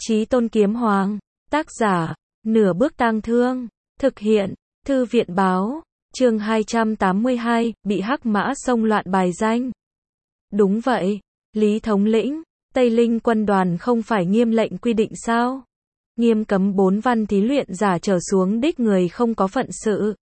Chí Tôn Kiếm Hoàng, tác giả, Nửa Bước Tang Thương, thực hiện, Thư viện báo, chương 282, bị Hắc Mã xông loạn bài danh. Đúng vậy, Lý thống lĩnh, Tây Linh quân đoàn không phải nghiêm lệnh quy định sao? Nghiêm cấm 4 văn thí luyện giả trở xuống đích người không có phận sự.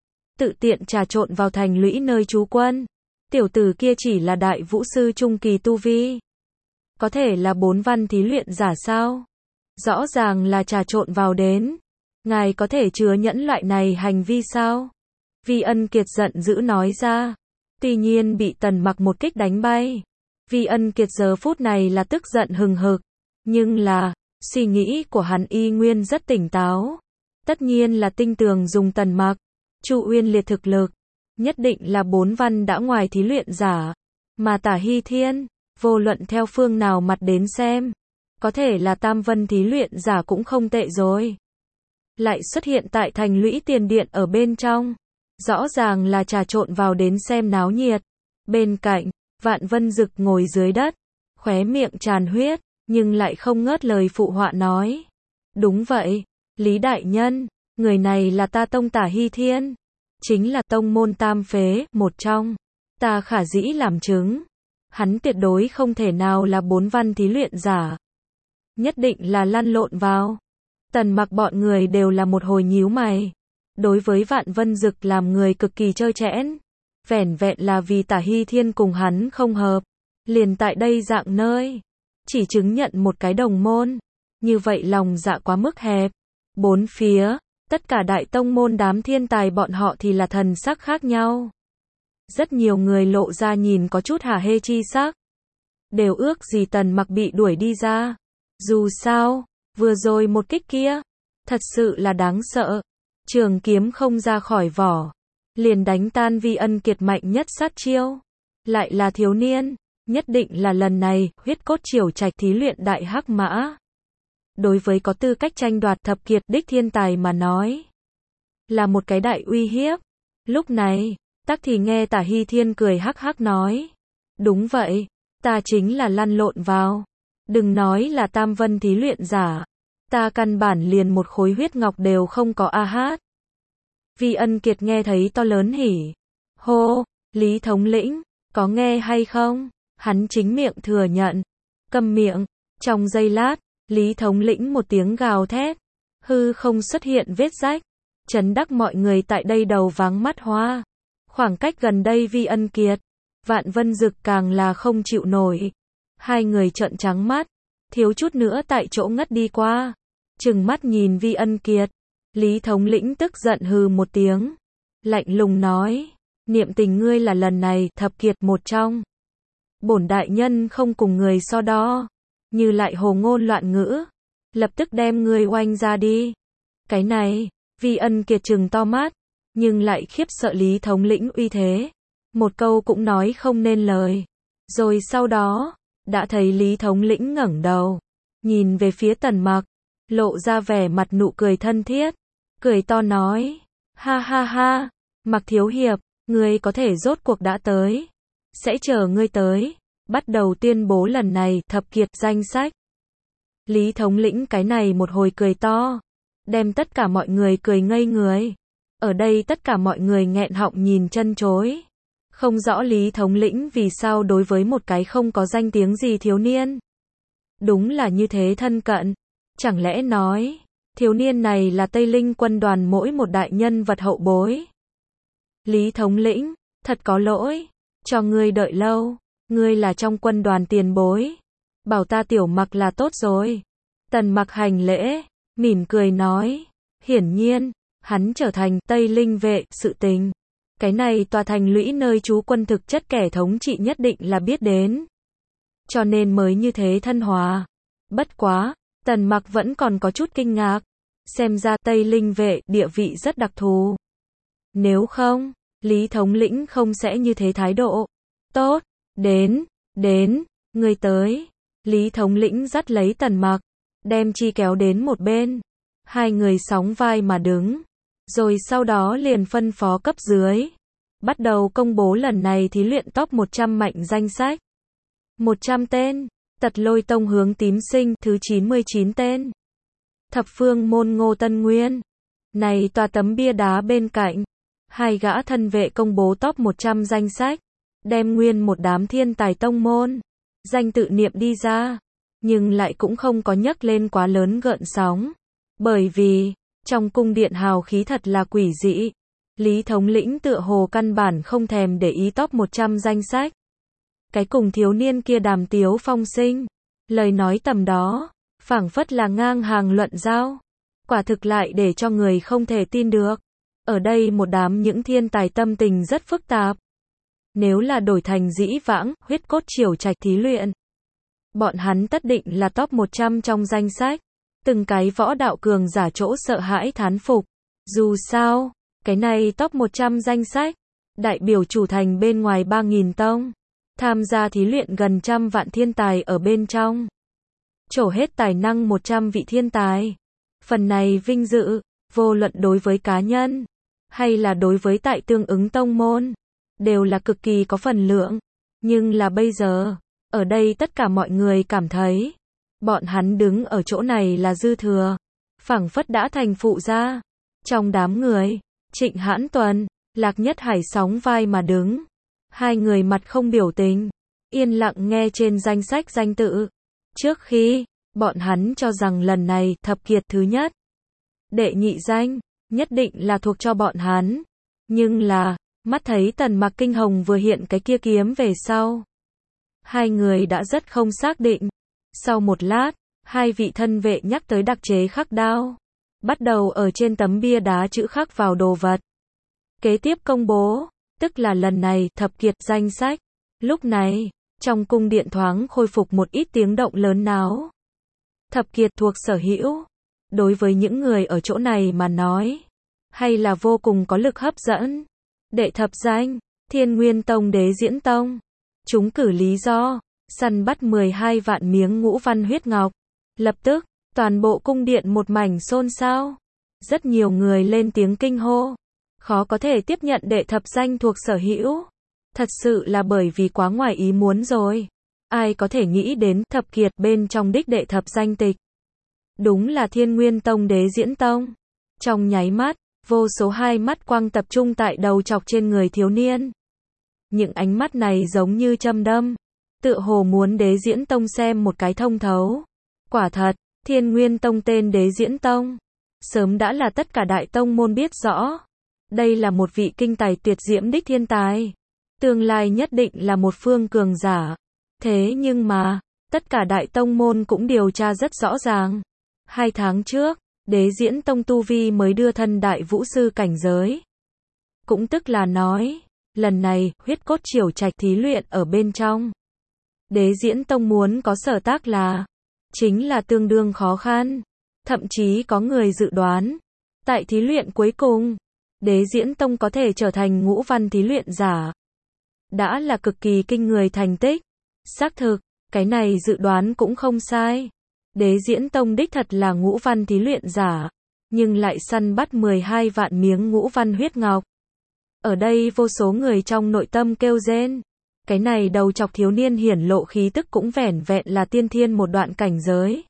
Tự tiện trà trộn vào thành lũy nơi trú quân. Tiểu tử kia chỉ là đại vũ sư trung kỳ tu vi. Có thể là 4 văn thí luyện giả sao? Rõ ràng là trà trộn vào đến. Ngài có thể chứa nhẫn loại này hành vi sao? Vi Ân Kiệt giận dữ nói ra. Tuy nhiên bị Tần Mặc một kích đánh bay. Vi Ân Kiệt giờ phút này là tức giận hừng hực. Nhưng là, suy nghĩ của hắn y nguyên rất tỉnh táo. Tất nhiên là tinh tường dùng Tần Mặc. Chu Uyên liệt thực lực. Nhất định là 4 văn đã ngoài thí luyện giả. Mà Tả Hy Thiên, vô luận theo phương nào mặt đến xem. Có thể là tam vân thí luyện giả cũng không tệ rồi. Lại xuất hiện tại thành lũy tiền điện ở bên trong. Rõ ràng là trà trộn vào đến xem náo nhiệt. Bên cạnh, Vạn Vân Dực ngồi dưới đất. Khóe miệng tràn huyết, nhưng lại không ngớt lời phụ họa nói. Đúng vậy, Lý Đại Nhân, người này là ta tông Tả Hy Thiên. Chính là tông môn tam phế, một trong. Ta khả dĩ làm chứng. Hắn tuyệt đối không thể nào là 4 văn thí luyện giả. Nhất định là lăn lộn vào. Tần Mặc bọn người đều là một hồi nhíu mày. Đối với Vạn Vân Dực làm người cực kỳ trơ trẽn. Vẻn vẹn là vì Tả Hy Thiên cùng hắn không hợp. Liền tại đây dạng nơi. Chỉ chứng nhận một cái đồng môn. Như vậy lòng dạ quá mức hẹp. Bốn phía, tất cả đại tông môn đám thiên tài bọn họ thì là thần sắc khác nhau. Rất nhiều người lộ ra nhìn có chút hả hê chi sắc. Đều ước gì Tần Mặc bị đuổi đi ra. Dù sao, vừa rồi một kích kia, thật sự là đáng sợ. Trường kiếm không ra khỏi vỏ, liền đánh tan Vi Ân Kiệt mạnh nhất sát chiêu. Lại là thiếu niên, nhất định là lần này, huyết cốt triều trạch thí luyện đại hắc mã. Đối với có tư cách tranh đoạt thập kiệt đích thiên tài mà nói, là một cái đại uy hiếp. Lúc này, tắc thì nghe Tả Hy Thiên cười hắc hắc nói. Đúng vậy, ta chính là lăn lộn vào. Đừng nói là tam vân thí luyện giả. Ta căn bản liền một khối huyết ngọc đều không có a hát. Vi Ân Kiệt nghe thấy to lớn hỉ. Hô, Lý thống lĩnh, có nghe hay không? Hắn chính miệng thừa nhận. Câm miệng. Trong giây lát, Lý thống lĩnh một tiếng gào thét. Hư không xuất hiện vết rách. Chấn đắc mọi người tại đây đầu váng mắt hoa. Khoảng cách gần đây Vi Ân Kiệt, Vạn Vân Dực càng là không chịu nổi. Hai người trợn trắng mắt, thiếu chút nữa tại chỗ ngất đi qua. Trừng mắt nhìn Vi Ân Kiệt. Lý thống lĩnh tức giận hừ một tiếng. Lạnh lùng nói. Niệm tình ngươi là lần này thập kiệt một trong. Bổn đại nhân không cùng người so đo. Như lại hồ ngôn loạn ngữ. Lập tức đem ngươi oanh ra đi. Cái này, Vi Ân Kiệt trừng to mắt. Nhưng lại khiếp sợ Lý thống lĩnh uy thế. Một câu cũng nói không nên lời. Rồi sau đó, đã thấy Lý thống lĩnh ngẩng đầu. Nhìn về phía Tần Mặc. Lộ ra vẻ mặt nụ cười thân thiết. Cười to nói. Ha ha ha, Mặc thiếu hiệp, ngươi có thể rốt cuộc đã tới. Sẽ chờ ngươi tới. Bắt đầu tuyên bố lần này thập kiệt danh sách. Lý thống lĩnh cái này một hồi cười to. Đem tất cả mọi người cười ngây người. Ở đây tất cả mọi người nghẹn họng nhìn chân chối. Không rõ Lý thống lĩnh vì sao đối với một cái không có danh tiếng gì thiếu niên. Đúng là như thế thân cận. Chẳng lẽ nói, thiếu niên này là Tây Linh quân đoàn mỗi một đại nhân vật hậu bối. Lý thống lĩnh, thật có lỗi. Cho ngươi đợi lâu. Ngươi là trong quân đoàn tiền bối. Bảo ta Tiểu Mặc là tốt rồi. Tần Mặc hành lễ, mỉm cười nói. Hiển nhiên, hắn trở thành Tây Linh vệ sự tình. Cái này tòa thành lũy nơi trú quân thực chất kẻ thống trị nhất định là biết đến. Cho nên mới như thế thân hòa. Bất quá, Tần Mặc vẫn còn có chút kinh ngạc. Xem ra Tây Linh vệ địa vị rất đặc thù. Nếu không, Lý thống lĩnh không sẽ như thế thái độ. Tốt, đến, người tới. Lý thống lĩnh dắt lấy Tần Mặc, đem chi kéo đến một bên. Hai người sóng vai mà đứng. Rồi sau đó liền phân phó cấp dưới. Bắt đầu công bố lần này thí luyện top 100 mạnh danh sách. 100 tên, Tật Lôi Tông hướng tím sinh, thứ 99 tên. Thập phương môn Ngô Tân Nguyên. Này tòa tấm bia đá bên cạnh, hai gã thân vệ công bố top 100 danh sách, đem nguyên một đám thiên tài tông môn, danh tự niệm đi ra, nhưng lại cũng không có nhắc lên quá lớn gợn sóng. Bởi vì, trong cung điện hào khí thật là quỷ dị. Lý thống lĩnh tựa hồ căn bản không thèm để ý top 100 danh sách. Cái cùng thiếu niên kia đàm tiếu phong sinh, lời nói tầm đó, phảng phất là ngang hàng luận giao. Quả thực lại để cho người không thể tin được. Ở đây một đám những thiên tài tâm tình rất phức tạp. Nếu là đổi thành dĩ vãng, huyết cốt triều trạch thí luyện, bọn hắn tất định là top 100 trong danh sách. Từng cái võ đạo cường giả chỗ sợ hãi thán phục. Dù sao, cái này top 100 danh sách, đại biểu chủ thành bên ngoài 3.000 tông. Tham gia thí luyện gần 100 vạn thiên tài ở bên trong. Trổ hết tài năng 100 vị thiên tài. Phần này vinh dự, vô luận đối với cá nhân, hay là đối với tại tương ứng tông môn, đều là cực kỳ có phần lượng. Nhưng là bây giờ, ở đây tất cả mọi người cảm thấy, bọn hắn đứng ở chỗ này là dư thừa, phảng phất đã thành phụ gia. Trong đám người, Trịnh Hãn Tuần, Lạc Nhất Hải sóng vai mà đứng. Hai người mặt không biểu tình, yên lặng nghe trên danh sách danh tự. Trước khi, bọn hắn cho rằng lần này thập kiệt thứ nhất, đệ nhị danh, nhất định là thuộc cho bọn hắn. Nhưng là, mắt thấy Tần Mặc Kinh Hồng vừa hiện cái kia kiếm về sau. Hai người đã rất không xác định. Sau một lát, hai vị thân vệ nhắc tới đặc chế khắc đao. Bắt đầu ở trên tấm bia đá chữ khắc vào đồ vật. Kế tiếp công bố, tức là lần này thập kiệt danh sách. Lúc này, trong cung điện thoáng khôi phục một ít tiếng động lớn náo. Thập kiệt thuộc sở hữu. Đối với những người ở chỗ này mà nói, hay là vô cùng có lực hấp dẫn. Đệ thập danh, Thiên Nguyên Tông Đế Diễn Tông. Chúng cử lý do, săn bắt 12 vạn miếng ngũ văn huyết ngọc. Lập tức, toàn bộ cung điện một mảnh xôn xao. Rất nhiều người lên tiếng kinh hô. Khó có thể tiếp nhận đệ thập danh thuộc sở hữu. Thật sự là bởi vì quá ngoài ý muốn rồi. Ai có thể nghĩ đến thập kiệt bên trong đích đệ thập danh tịch. Đúng là Thiên Nguyên Tông Đế Diễn Tông. Trong nháy mắt, vô số hai mắt quang tập trung tại đầu chọc trên người thiếu niên. Những ánh mắt này giống như châm đâm. Tựa hồ muốn Đế Diễn Tông xem một cái thông thấu. Quả thật, Thiên Nguyên Tông tên Đế Diễn Tông. Sớm đã là tất cả đại tông môn biết rõ. Đây là một vị kinh tài tuyệt diễm đích thiên tài. Tương lai nhất định là một phương cường giả. Thế nhưng mà, tất cả đại tông môn cũng điều tra rất rõ ràng. 2 tháng trước, Đế Diễn Tông tu vi mới đưa thân đại vũ sư cảnh giới. Cũng tức là nói, lần này, huyết cốt triều trạch thí luyện ở bên trong. Đế Diễn Tông muốn có sở tác là, chính là tương đương khó khăn. Thậm chí có người dự đoán, tại thí luyện cuối cùng, Đế Diễn Tông có thể trở thành ngũ văn thí luyện giả. Đã là cực kỳ kinh người thành tích. Xác thực, cái này dự đoán cũng không sai. Đế Diễn Tông đích thật là ngũ văn thí luyện giả, nhưng lại săn bắt 12 vạn miếng ngũ văn huyết ngọc. Ở đây vô số người trong nội tâm kêu rên. Cái này đầu chọc thiếu niên hiển lộ khí tức cũng vẻn vẹn là tiên thiên một đoạn cảnh giới.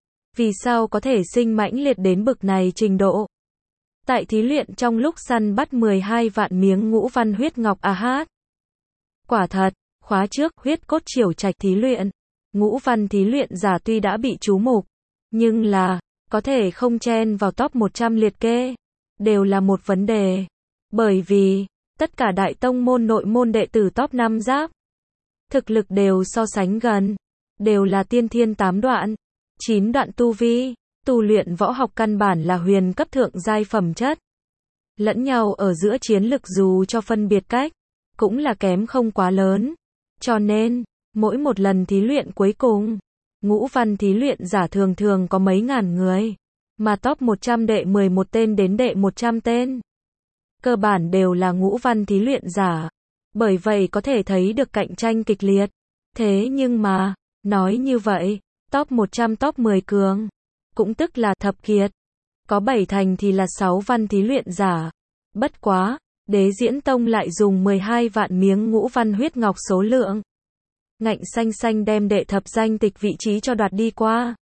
Vì sao có thể sinh mãnh liệt đến bực này trình độ? Tại thí luyện trong lúc săn bắt 12 vạn miếng ngũ văn huyết ngọc hát. Quả thật, khóa trước huyết cốt triều trạch thí luyện, ngũ văn thí luyện giả tuy đã bị chú mục, nhưng là, có thể không chen vào top 100 liệt kê, đều là một vấn đề. Bởi vì, tất cả đại tông môn nội môn đệ tử top 5 giáp, thực lực đều so sánh gần, đều là tiên thiên 8 đoạn, 9 đoạn tu vi, tu luyện võ học căn bản là huyền cấp thượng giai phẩm chất. Lẫn nhau ở giữa chiến lực dù cho phân biệt cách, cũng là kém không quá lớn. Cho nên, mỗi một lần thí luyện cuối cùng, ngũ văn thí luyện giả thường thường có mấy ngàn người, mà top 100 đệ 11 tên đến đệ 100 tên. Cơ bản đều là ngũ văn thí luyện giả. Bởi vậy có thể thấy được cạnh tranh kịch liệt. Thế nhưng mà, nói như vậy, top 100 top 10 cường, cũng tức là thập kiệt. Có 7 thành thì là 6 văn thí luyện giả. Bất quá, Đế Diễn Tông lại dùng 12 vạn miếng ngũ văn huyết ngọc số lượng. ngạnh xanh xanh đem đệ thập danh tịch vị trí cho đoạt đi qua.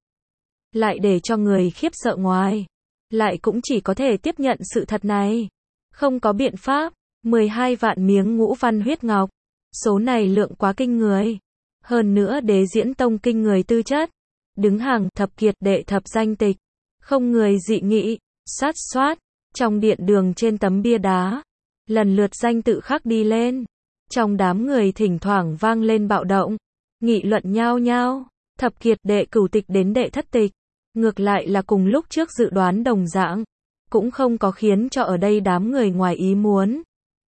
Lại để cho người khiếp sợ ngoài. Lại cũng chỉ có thể tiếp nhận sự thật này. Không có biện pháp. 12 vạn miếng ngũ văn huyết ngọc. Số này lượng quá kinh người. Hơn nữa đế diễn tông kinh người tư chất. Đứng hàng thập kiệt đệ thập danh tịch. Không người dị nghị. Sát soát. Trong điện đường trên tấm bia đá. Lần lượt danh tự khắc đi lên. Trong đám người thỉnh thoảng vang lên bạo động. Nghị luận nhao nhao. Thập kiệt đệ cửu tịch đến đệ thất tịch. Ngược lại là cùng lúc trước dự đoán đồng dạng. Cũng không có khiến cho ở đây đám người ngoài ý muốn.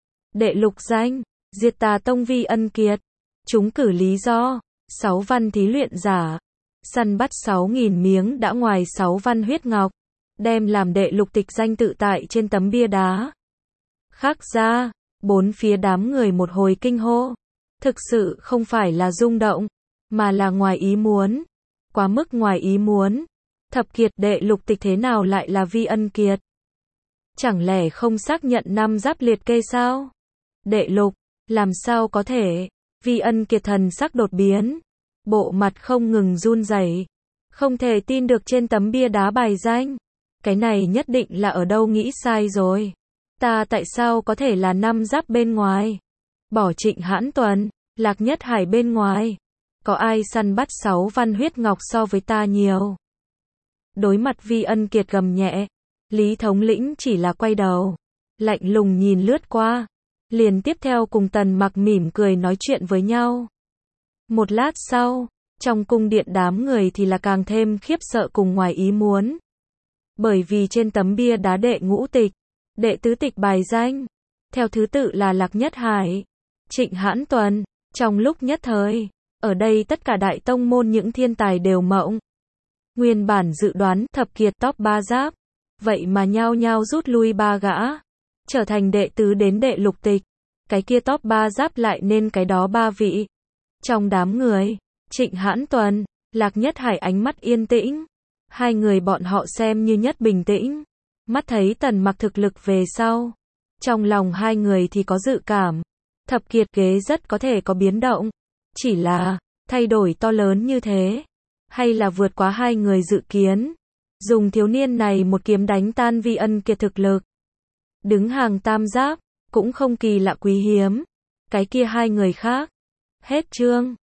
Đệ lục danh. Diệt Tà Tông Vi Ân Kiệt. Chúng cử lý do. 6 văn thí luyện giả. Săn bắt 6.000 miếng đã ngoài 6 văn huyết ngọc. Đem làm đệ lục tịch danh tự tại trên tấm bia đá. Khắc ra. Bốn phía đám người một hồi kinh hô. Thực sự không phải là rung động. Mà là ngoài ý muốn. Quá mức ngoài ý muốn. Thập kiệt đệ lục tịch thế nào lại là Vi Ân Kiệt? Chẳng lẽ không xác nhận năm giáp liệt kê sao? Đệ lục. Làm sao có thể? Vi Ân Kiệt thần sắc đột biến. Bộ mặt không ngừng run rẩy. Không thể tin được trên tấm bia đá bài danh. Cái này nhất định là ở đâu nghĩ sai rồi. Ta tại sao có thể là năm giáp bên ngoài? Bỏ Trịnh Hãn Tuần, Lạc Nhất Hải bên ngoài. Có ai săn bắt 6 văn huyết ngọc so với ta nhiều? Đối mặt Vi Ân Kiệt gầm nhẹ. Lý thống lĩnh chỉ là quay đầu. Lạnh lùng nhìn lướt qua. Liền tiếp theo cùng Tần Mặc mỉm cười nói chuyện với nhau. Một lát sau, trong cung điện đám người thì là càng thêm khiếp sợ cùng ngoài ý muốn. Bởi vì trên tấm bia đá đệ ngũ tịch, đệ tứ tịch bài danh, theo thứ tự là Lạc Nhất Hải, Trịnh Hãn Tuần. Trong lúc nhất thời, ở đây tất cả đại tông môn những thiên tài đều mộng. Nguyên bản dự đoán thập kiệt top 3 giáp, vậy mà nhao nhao rút lui 3 gã, trở thành đệ tứ đến đệ lục tịch. Cái kia top 3 giáp lại nên cái đó 3 vị. Trong đám người, Trịnh Hãn Tuần, Lạc Nhất Hải ánh mắt yên tĩnh. Hai người bọn họ xem như nhất bình tĩnh. Mắt thấy Tần Mặc thực lực về sau. Trong lòng hai người thì có dự cảm. Thập kiệt ghế rất có thể có biến động. Chỉ là, thay đổi to lớn như thế. Hay là vượt quá hai người dự kiến. Dùng thiếu niên này một kiếm đánh tan Vi Ân Kiệt thực lực. Đứng hàng tam giáp, cũng không kỳ lạ quý hiếm. Cái kia hai người khác. Hết chương.